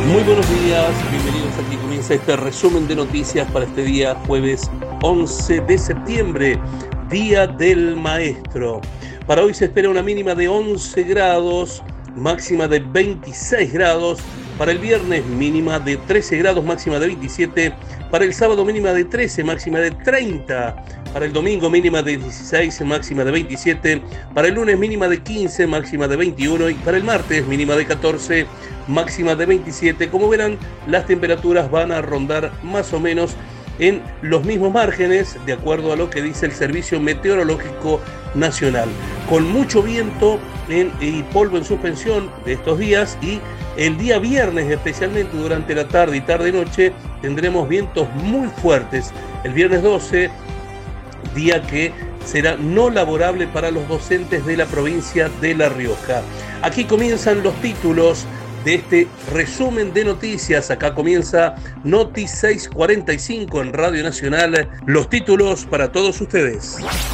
Muy buenos días, bienvenidos. Aquí comienza este resumen de noticias para este día jueves 11 de septiembre, Día del Maestro. Para hoy se espera una mínima de 11 grados, máxima de 26 grados. Para el viernes mínima de 13 grados, máxima de 27. Para el sábado mínima de 13, máxima de 30. Para el domingo mínima de 16, máxima de 27. Para el lunes mínima de 15, máxima de 21. Y para el martes mínima de 14, máxima de 27. Como verán, las temperaturas van a rondar más o menos en los mismos márgenes, de acuerdo a lo que dice el Servicio Meteorológico Nacional. Con mucho viento y polvo en suspensión de estos días, y el día viernes, especialmente durante la tarde y tarde-noche, tendremos vientos muy fuertes. El viernes 12, día que será no laborable para los docentes de la provincia de La Rioja. Aquí comienzan los títulos de este resumen de noticias. Acá comienza Noti 645 en Radio Nacional. Los títulos para todos ustedes.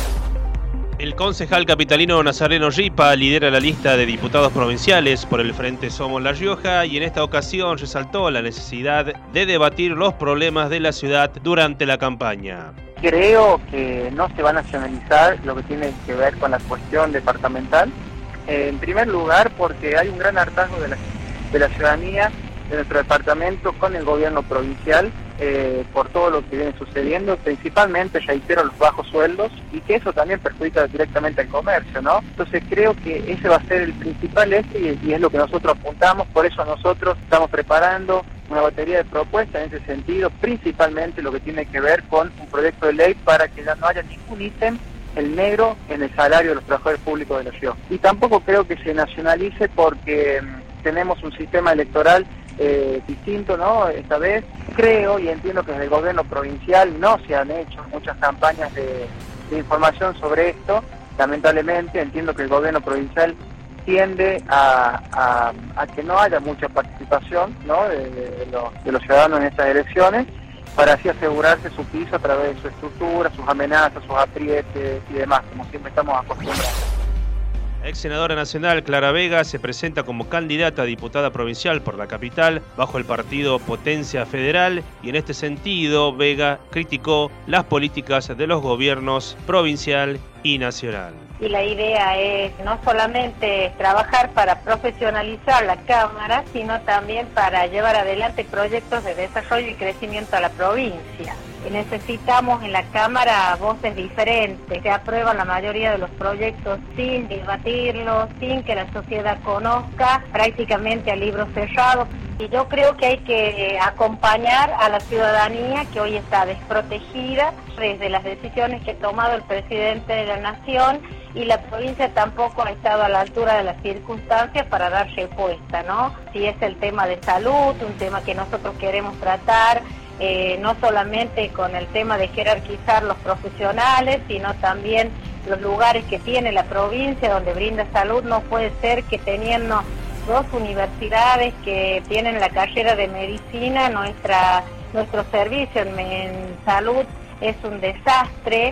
El concejal capitalino Nazareno Ripa lidera la lista de diputados provinciales por el Frente Somos La Rioja y en esta ocasión resaltó la necesidad de debatir los problemas de la ciudad durante la campaña. Creo que no se va a nacionalizar lo que tiene que ver con la cuestión departamental. En primer lugar, porque hay un gran hartazgo de la ciudadanía de nuestro departamento con el gobierno provincial por todo lo que viene sucediendo, principalmente, reitero, los bajos sueldos, y que eso también perjudica directamente al comercio, ¿no? Entonces creo que ese va a ser el principal y es lo que nosotros apuntamos. Por eso nosotros estamos preparando una batería de propuestas en ese sentido, principalmente lo que tiene que ver con un proyecto de ley para que ya no haya ningún ítem el negro en el salario de los trabajadores públicos de la ciudad. Y tampoco creo que se nacionalice porque tenemos un sistema electoral distinto, ¿no? Esta vez creo y entiendo que desde el gobierno provincial no se han hecho muchas campañas de información sobre esto. Lamentablemente entiendo que el gobierno provincial tiende a que no haya mucha participación, ¿no? de los ciudadanos en estas elecciones, para así asegurarse su piso a través de su estructura, sus amenazas, sus aprietes y demás, como siempre estamos acostumbrados. La ex senadora nacional Clara Vega se presenta como candidata a diputada provincial por la capital bajo el partido Potencia Federal, y en este sentido Vega criticó las políticas de los gobiernos provincial y nacional. Y la idea es no solamente trabajar para profesionalizar la Cámara, sino también para llevar adelante proyectos de desarrollo y crecimiento a la provincia. Y necesitamos en la Cámara voces diferentes. Se aprueban la mayoría de los proyectos sin debatirlos, sin que la sociedad conozca, prácticamente a libro cerrado. Y yo creo que hay que acompañar a la ciudadanía que hoy está desprotegida desde las decisiones que ha tomado el presidente de la Nación, y la provincia tampoco ha estado a la altura de las circunstancias para dar respuesta, ¿no? Si es el tema de salud, un tema que nosotros queremos tratar, no solamente con el tema de jerarquizar los profesionales, sino también los lugares que tiene la provincia donde brinda salud. No puede ser que teniendo dos universidades que tienen la carrera de medicina, nuestro servicio en salud es un desastre.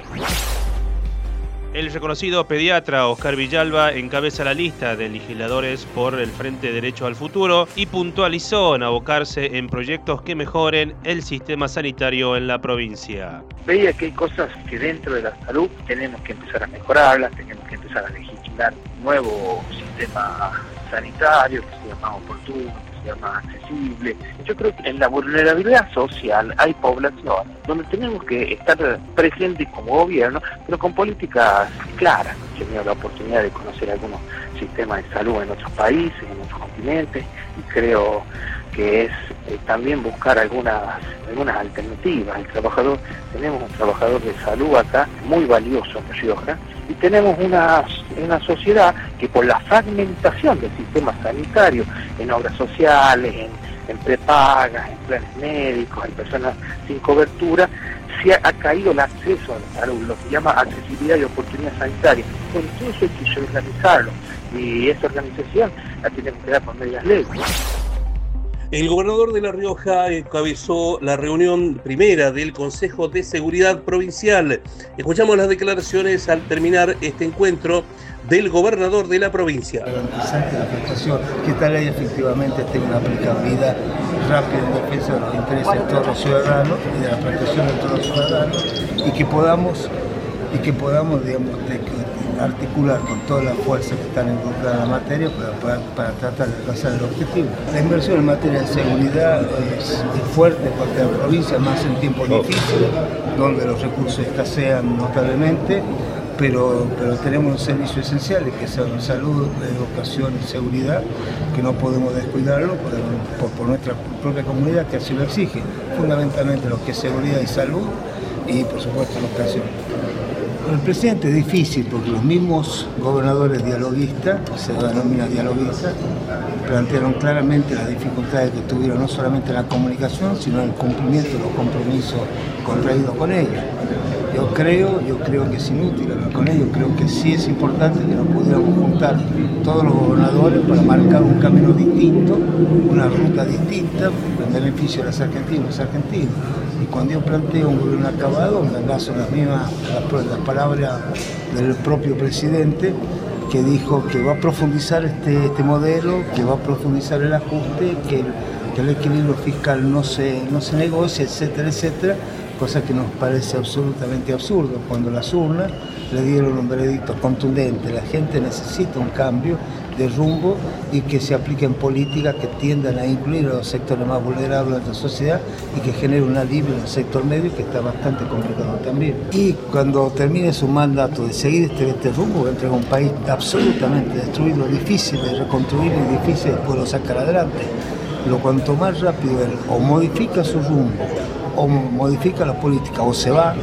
El reconocido pediatra Oscar Villalba encabeza la lista de legisladores por el Frente Derecho al Futuro y puntualizó en abocarse en proyectos que mejoren el sistema sanitario en la provincia. Veía que hay cosas que dentro de la salud tenemos que empezar a mejorarlas, tenemos que empezar a legislar un nuevo sistema sanitario que sea más oportuno, que sea más accesible. Yo creo que en la vulnerabilidad social hay poblaciones donde tenemos que estar presentes como gobierno, pero con políticas claras. Yo he tenido la oportunidad de conocer algunos sistemas de salud en otros países, en otros continentes, y creo que es también buscar algunas alternativas. Tenemos un trabajador de salud acá muy valioso en La Rioja, y tenemos una sociedad que por la fragmentación del sistema sanitario en obras sociales, en prepagas, en planes médicos, en personas sin cobertura, se ha caído el acceso a la salud, lo que se llama accesibilidad y oportunidad sanitaria. Bueno, todo eso hay que reorganizarlo, y esa organización la tenemos que dar por medidas leyes. El gobernador de La Rioja encabezó la reunión primera del Consejo de Seguridad Provincial. Escuchamos las declaraciones al terminar este encuentro del gobernador de la provincia. Garantizante la prestación, que esta ley efectivamente tenga una aplicabilidad rápida en defensa de los intereses de todos los ciudadanos y de la prestación de todos los ciudadanos, y que podamos digamos, articular con todas las fuerzas que están involucradas en la materia para tratar de alcanzar el objetivo. La inversión en materia de seguridad es fuerte porque la provincia, más en tiempos difíciles, donde los recursos escasean notablemente, pero tenemos unos servicios esenciales que son salud, educación y seguridad, que no podemos descuidarlo por nuestra propia comunidad que así lo exige, fundamentalmente lo que es seguridad y salud y por supuesto educación. El presidente es difícil porque los mismos gobernadores dialoguistas, se denomina dialoguistas, plantearon claramente las dificultades que tuvieron no solamente en la comunicación, sino en el cumplimiento de los compromisos contraídos con ellos. Yo creo que es inútil hablar con ellos, creo que sí es importante que nos pudiéramos juntar todos los gobernadores para marcar un camino distinto, una ruta distinta, en beneficio de los argentinos y los argentinos. Y cuando yo planteo un gobierno acabado, me baso en las palabras del propio presidente, que dijo que va a profundizar este modelo, que va a profundizar el ajuste, que el equilibrio fiscal no se negocia, etcétera, etcétera. Cosa que nos parece absolutamente absurdo, cuando las urnas le dieron un veredicto contundente. La gente necesita un cambio de rumbo y que se apliquen políticas que tiendan a incluir a los sectores más vulnerables de la sociedad y que genere un alivio en el sector medio, que está bastante complicado también. Y cuando termine su mandato de seguir este rumbo, va a entregar un país absolutamente destruido, difícil de reconstruir y difícil de poderlo sacar adelante. Pero cuanto más rápido él o modifica su rumbo, o modifica la política, o se va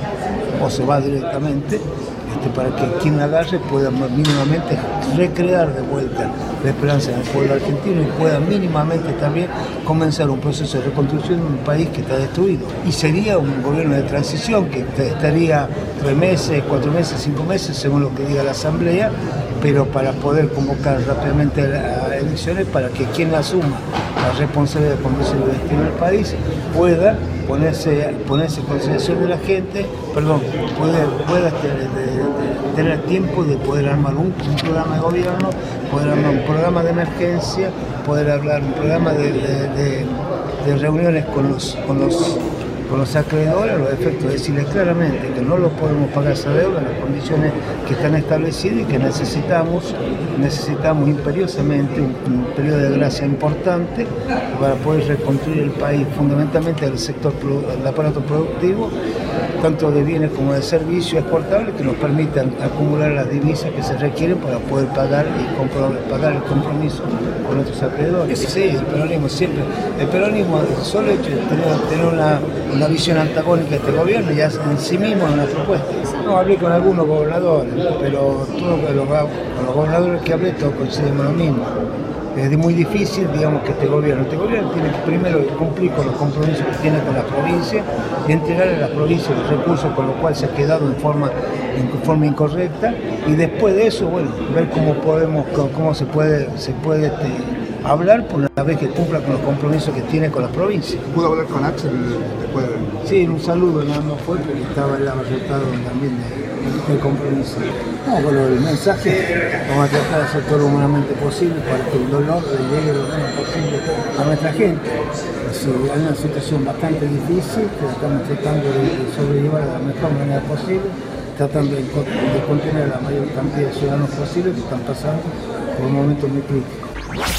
directamente, para que quien la agarre pueda mínimamente recrear de vuelta la esperanza en el pueblo argentino y pueda mínimamente también comenzar un proceso de reconstrucción de un país que está destruido. Y sería un gobierno de transición que estaría 3 meses, 4 meses, 5 meses, según lo que diga la Asamblea, pero para poder convocar rápidamente a elecciones para que quien asuma la responsabilidad de conducir el destino del país pueda ponerse en consideración de la gente, pueda tener tiempo de poder armar un programa de gobierno, poder armar un programa de emergencia, poder hablar un programa de reuniones con los acreedores, los efectos, decirles claramente que no lo podemos pagar esa deuda en las condiciones que están establecidas y que necesitamos imperiosamente un periodo de gracia importante para poder reconstruir el país, fundamentalmente el sector, el aparato productivo, tanto de bienes como de servicios exportables, que nos permitan acumular las divisas que se requieren para poder pagar el compromiso con nuestros acreedores. Sí, el peronismo siempre, solo hecho de tener una visión antagónica de este gobierno ya en sí mismo es una propuesta. No, hablé con algunos gobernadores, pero con los gobernadores que hablé todos coincidimos lo mismo. Es muy difícil, digamos, que este gobierno tiene que primero cumplir con los compromisos que tiene con la provincia y entregarle a la provincia los recursos con los cuales se ha quedado en forma incorrecta, y después de eso, bueno, ver cómo se puede hablar por una vez que cumpla con los compromisos que tiene con la provincia. ¿Pudo hablar con Axel después de...? Sí, un saludo nada más fue, porque estaba el resultado también del compromiso. No, bueno, el mensaje, vamos a tratar de hacer todo lo humanamente posible para que el dolor le llegue lo menos posible a nuestra gente. Hay una situación bastante difícil que estamos tratando de sobrellevar de la mejor manera posible, tratando de contener a la mayor cantidad de ciudadanos posible que están pasando por un momento muy crítico.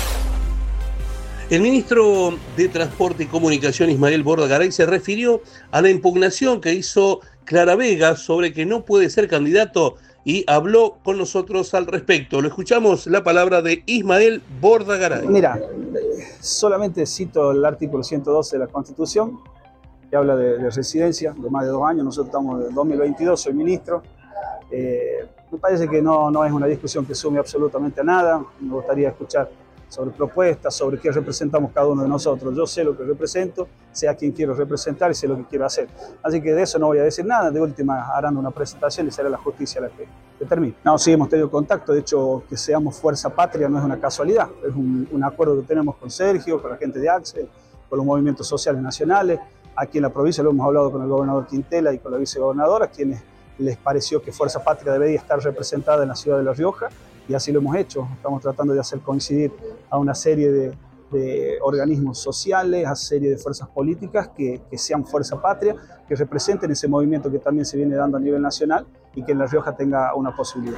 El ministro de Transporte y Comunicación, Ismael Borda Garay, se refirió a la impugnación que hizo Clara Vega sobre que no puede ser candidato y habló con nosotros al respecto. Lo escuchamos, la palabra de Ismael Borda Garay. Mira, solamente cito el artículo 112 de la Constitución, que habla de residencia de más de 2 años. Nosotros estamos en el 2022, soy ministro. Me parece que no es una discusión que sume absolutamente a nada. Me gustaría escuchar sobre propuestas, sobre qué representamos cada uno de nosotros. Yo sé lo que represento, sé a quién quiero representar y sé lo que quiero hacer. Así que de eso no voy a decir nada. De última harán una presentación y será la justicia la que determine. No, sí hemos tenido contacto. De hecho, que seamos Fuerza Patria no es una casualidad. Es un acuerdo que tenemos con Sergio, con la gente de Axel, con los movimientos sociales nacionales. Aquí en la provincia lo hemos hablado con el gobernador Quintela y con la vicegobernadora, quienes les pareció que Fuerza Patria debería estar representada en la ciudad de La Rioja, y así lo hemos hecho. Estamos tratando de hacer coincidir a una serie de organismos sociales, a serie de fuerzas políticas que sean fuerza patria, que representen ese movimiento que también se viene dando a nivel nacional y que en La Rioja tenga una posibilidad.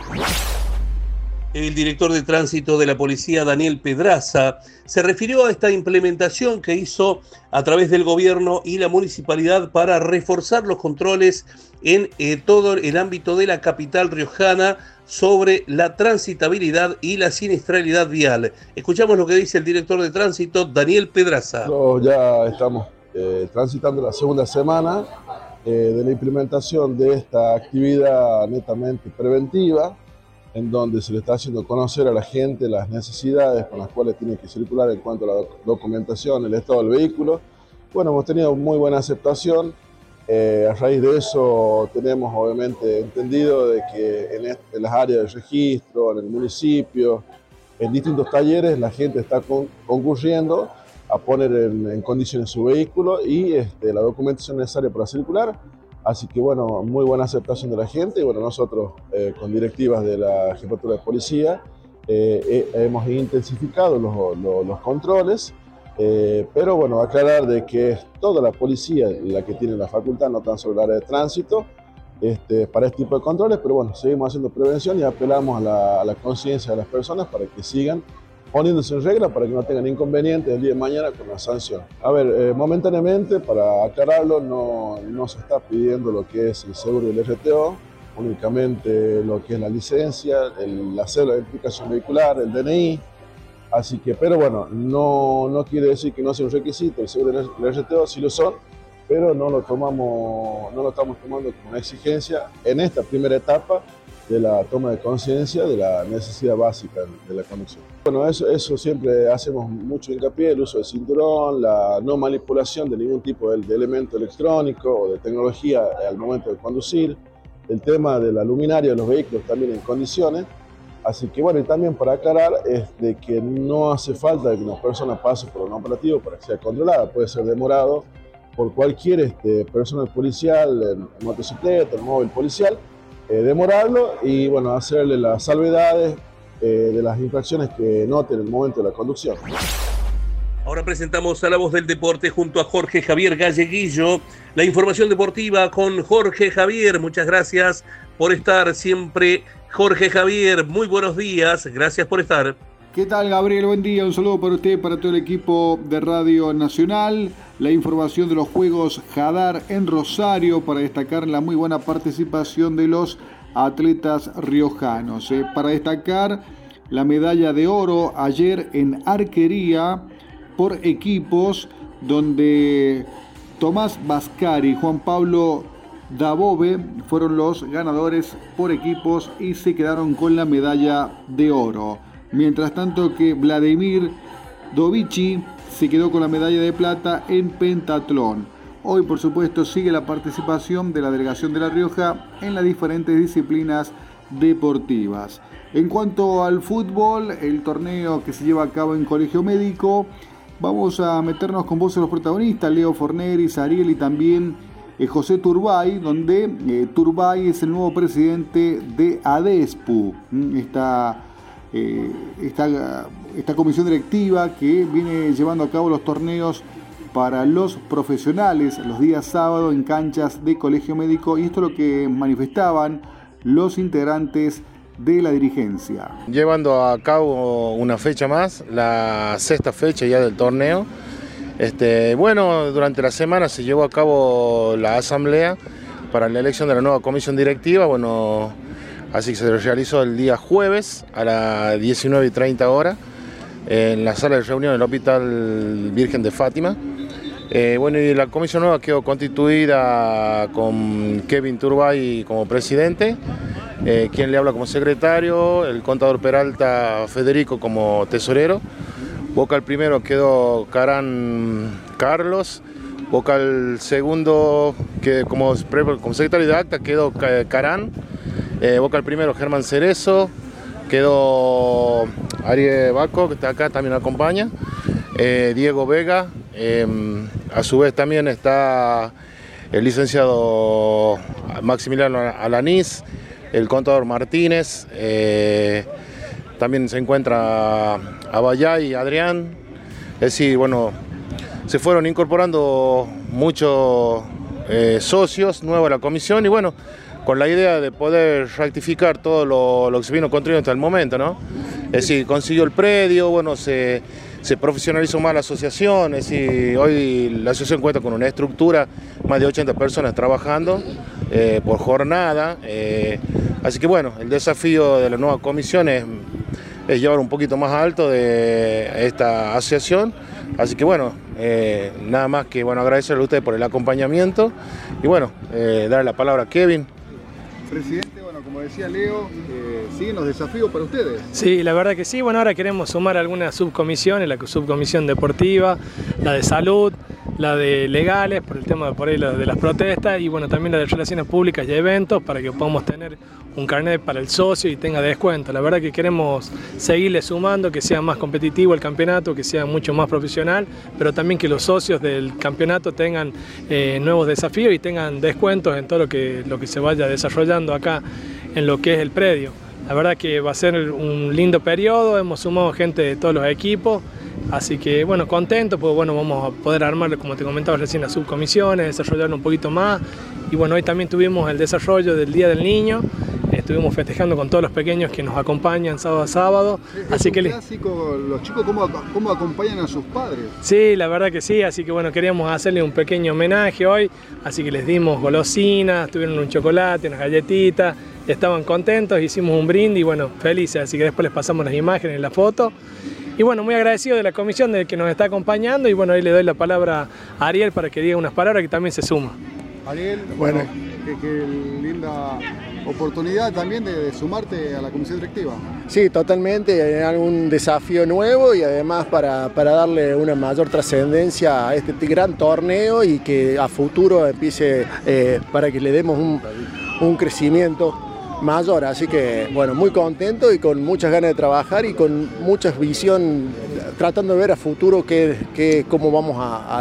El director de tránsito de la policía, Daniel Pedraza, se refirió a esta implementación que hizo a través del gobierno y la municipalidad para reforzar los controles en todo el ámbito de la capital riojana sobre la transitabilidad y la siniestralidad vial. Escuchamos lo que dice el director de tránsito, Daniel Pedraza. Ya estamos transitando la segunda semana de la implementación de esta actividad netamente preventiva, en donde se le está haciendo conocer a la gente las necesidades con las cuales tiene que circular en cuanto a la documentación, el estado del vehículo. Bueno, hemos tenido muy buena aceptación. A raíz de eso tenemos obviamente entendido de que en las áreas de registro, en el municipio, en distintos talleres, la gente está concurriendo a poner en condiciones su vehículo y la documentación necesaria para circular. Así que bueno, muy buena aceptación de la gente y bueno, nosotros con directivas de la Jefatura de Policía hemos intensificado los controles, pero bueno, aclarar de que es toda la policía la que tiene la facultad, no tan solo el área de tránsito, para este tipo de controles, pero bueno, seguimos haciendo prevención y apelamos a la conciencia de las personas para que sigan poniéndose en regla para que no tengan inconvenientes el día de mañana con la sanción. A ver, momentáneamente, para aclararlo, no se está pidiendo lo que es el seguro del RTO, únicamente lo que es la licencia, la cédula de identificación vehicular, el DNI. Así que, pero bueno, no quiere decir que no sea un requisito, el seguro del RTO sí lo son, pero no lo estamos tomando como una exigencia en esta primera etapa de la toma de conciencia de la necesidad básica de la conducción. Bueno, eso siempre hacemos mucho hincapié, el uso del cinturón, la no manipulación de ningún tipo de elemento electrónico o de tecnología al momento de conducir, el tema de la luminaria de los vehículos también en condiciones. Así que bueno, y también para aclarar es de que no hace falta que una persona pase por un operativo para que sea controlada, puede ser demorado por cualquier personal policial, en motocicleta, en móvil policial, demorarlo y bueno, hacerle las salvedades de las infracciones que note en el momento de la conducción. Ahora presentamos a la voz del deporte junto a Jorge Javier Galleguillo. La información deportiva con Jorge Javier. Muchas gracias por estar siempre. Jorge Javier, muy buenos días. Gracias por estar. ¿Qué tal, Gabriel? Buen día. Un saludo para usted, para todo el equipo de Radio Nacional. La información de los Juegos Hadar en Rosario para destacar la muy buena participación de los atletas riojanos. Para destacar la medalla de oro ayer en arquería por equipos, donde Tomás Vascari y Juan Pablo Dabove fueron los ganadores por equipos y se quedaron con la medalla de oro. Mientras tanto que Vladimir Dovici se quedó con la medalla de plata en pentatlón. Hoy, por supuesto, sigue la participación de la delegación de La Rioja en las diferentes disciplinas deportivas. En cuanto al fútbol, el torneo que se lleva a cabo en Colegio Médico, vamos a meternos con voces de los protagonistas, Leo Forneri, Sariel y también José Turbay, donde Turbay es el nuevo presidente de ADESPU, esta comisión directiva que viene llevando a cabo los torneos para los profesionales los días sábados en canchas de Colegio Médico, y esto es lo que manifestaban los integrantes de la dirigencia. Llevando a cabo una fecha más, la sexta fecha ya del torneo. Bueno, durante la semana se llevó a cabo la asamblea para la elección de la nueva comisión directiva. Bueno, así que se realizó el día jueves a las 19:30 horas en la sala de reunión del Hospital Virgen de Fátima. Bueno, y la comisión nueva quedó constituida con Kevin Turbay como presidente, quien le habla como secretario, el contador Peralta Federico como tesorero. Vocal primero quedó Carán Carlos, vocal segundo que como secretario de acta quedó Carán, vocal primero Germán Cerezo, quedó Ariel Baco, que está acá, también acompaña, Diego Vega, a su vez también está el licenciado Maximiliano Alanís, el contador Martínez, también se encuentra Abayá y Adrián. Es decir, bueno, se fueron incorporando muchos socios nuevos a la comisión y bueno, con la idea de poder rectificar todo lo que se vino construyendo hasta el momento, ¿no? Es decir, consiguió el predio, bueno, se profesionalizó más la asociación, es decir, hoy la asociación cuenta con una estructura, más de 80 personas trabajando por jornada, así que bueno, el desafío de la nueva comisión es llevar un poquito más alto de esta asociación, así que bueno, nada más que bueno, agradecerle a ustedes por el acompañamiento y bueno, darle la palabra a Kevin. Presidente, bueno, como decía Leo, ¿siguen los desafíos para ustedes? Sí, la verdad que sí. Bueno, ahora queremos sumar algunas subcomisiones, la subcomisión deportiva, la de salud, la de legales, por el tema de por ahí de las protestas, y bueno, también la de relaciones públicas y eventos, para que podamos tener un carnet para el socio y tenga descuento. La verdad que queremos seguirle sumando, que sea más competitivo el campeonato, que sea mucho más profesional, pero también que los socios del campeonato tengan nuevos desafíos y tengan descuentos en todo lo que se vaya desarrollando acá en lo que es el predio. La verdad que va a ser un lindo periodo, hemos sumado gente de todos los equipos, así que bueno, contento, pues bueno, vamos a poder armar, como te comentaba recién, las subcomisiones, desarrollarlo un poquito más. Y bueno, hoy también tuvimos el desarrollo del Día del Niño, estuvimos festejando con todos los pequeños que nos acompañan sábado a sábado. Así que clásico, los chicos cómo acompañan a sus padres. Sí, la verdad que sí, así que bueno, queríamos hacerle un pequeño homenaje hoy, así que les dimos golosinas, tuvieron un chocolate, unas galletitas, estaban contentos, hicimos un brindis y bueno, felices, así que después les pasamos las imágenes, la foto. Y bueno, muy agradecido de la comisión de que nos está acompañando y bueno, ahí le doy la palabra a Ariel para que diga unas palabras que también se suma. Ariel, bueno, qué linda oportunidad también de sumarte a la comisión directiva. Sí, totalmente, hay un desafío nuevo y además para darle una mayor trascendencia a este gran torneo y que a futuro empiece para que le demos un crecimiento mayor, así que bueno, muy contento y con muchas ganas de trabajar y con mucha visión, tratando de ver a futuro cómo vamos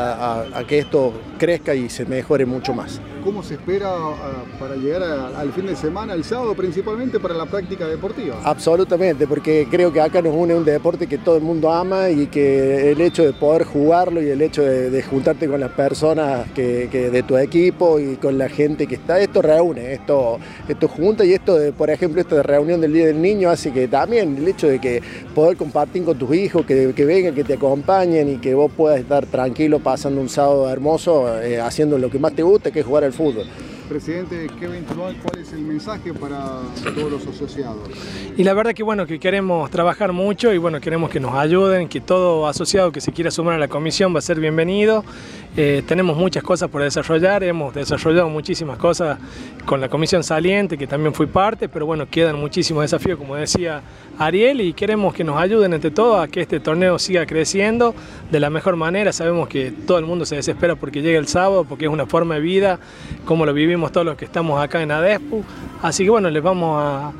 a que esto crezca y se mejore mucho más. ¿Cómo se espera para llegar al fin de semana, el sábado principalmente, para la práctica deportiva? Absolutamente, porque creo que acá nos une un deporte que todo el mundo ama y que el hecho de poder jugarlo y el hecho de juntarte con las personas que de tu equipo y con la gente que está, esto reúne, esto junta y esto, por ejemplo, esta reunión del Día del Niño hace que también el hecho de que poder compartir con tus hijos, que vengan, que te acompañen y que vos puedas estar tranquilo pasando un sábado hermoso haciendo lo que más te gusta, que es jugar al fútbol. Presidente Kevin Trual, ¿cuál es el mensaje para todos los asociados? Y la verdad que bueno, que queremos trabajar mucho y bueno, queremos que nos ayuden, que todo asociado que se quiera sumar a la comisión va a ser bienvenido. Tenemos muchas cosas por desarrollar, hemos desarrollado muchísimas cosas con la comisión saliente, que también fui parte, pero bueno, quedan muchísimos desafíos, como decía Ariel, y queremos que nos ayuden entre todos a que este torneo siga creciendo de la mejor manera. Sabemos que todo el mundo se desespera porque llegue el sábado, porque es una forma de vida, como lo vivimos todos los que estamos acá en ADESPU, así que bueno, les vamos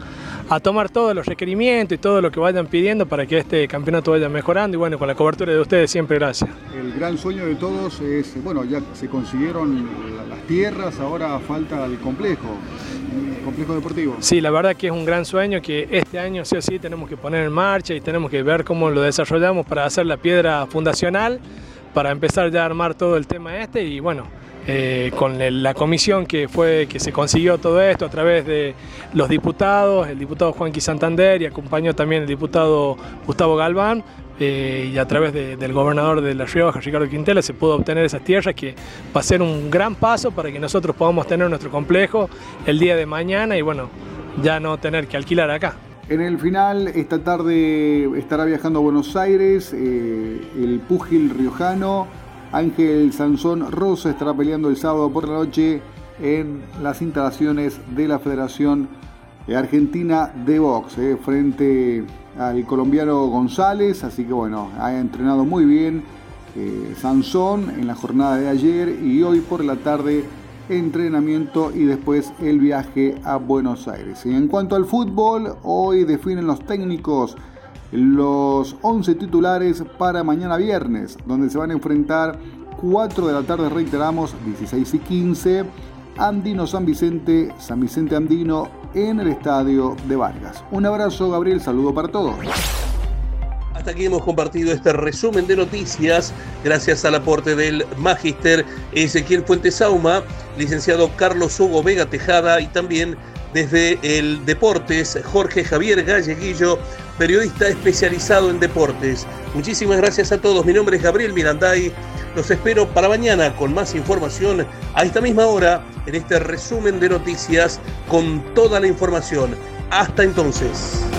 a tomar todos los requerimientos y todo lo que vayan pidiendo para que este campeonato vaya mejorando y bueno, con la cobertura de ustedes siempre gracias. El gran sueño de todos es, bueno, ya se consiguieron las tierras, ahora falta el complejo deportivo. Sí, la verdad que es un gran sueño que este año sí o sí tenemos que poner en marcha y tenemos que ver cómo lo desarrollamos para hacer la piedra fundacional, para empezar ya a armar todo el tema y bueno, con la comisión que se consiguió todo esto a través de los diputados, el diputado Juanqui Santander y acompañó también el diputado Gustavo Galván, y a través del gobernador de La Rioja, Ricardo Quintela, se pudo obtener esas tierras, que va a ser un gran paso para que nosotros podamos tener nuestro complejo el día de mañana y bueno, ya no tener que alquilar acá. En el final, esta tarde estará viajando a Buenos Aires el púgil riojano Ángel Sansón Rosa, estará peleando el sábado por la noche en las instalaciones de la Federación Argentina de Box, frente al colombiano González, así que bueno, ha entrenado muy bien Sansón en la jornada de ayer y hoy por la tarde entrenamiento y después el viaje a Buenos Aires. Y en cuanto al fútbol, hoy definen los técnicos los 11 titulares para mañana viernes, donde se van a enfrentar 4 de la tarde, reiteramos, 16:15, Andino San Vicente Andino en el estadio de Vargas. Un abrazo, Gabriel, saludo para todos. Hasta aquí hemos compartido este resumen de noticias gracias al aporte del magíster Ezequiel Fuentes Sauma, licenciado Carlos Hugo Vega Tejada y también desde el Deportes Jorge Javier Galleguillo, periodista especializado en deportes. Muchísimas gracias a todos. Mi nombre es Gabriel Miranday. Los espero para mañana con más información a esta misma hora en este resumen de noticias con toda la información. Hasta entonces.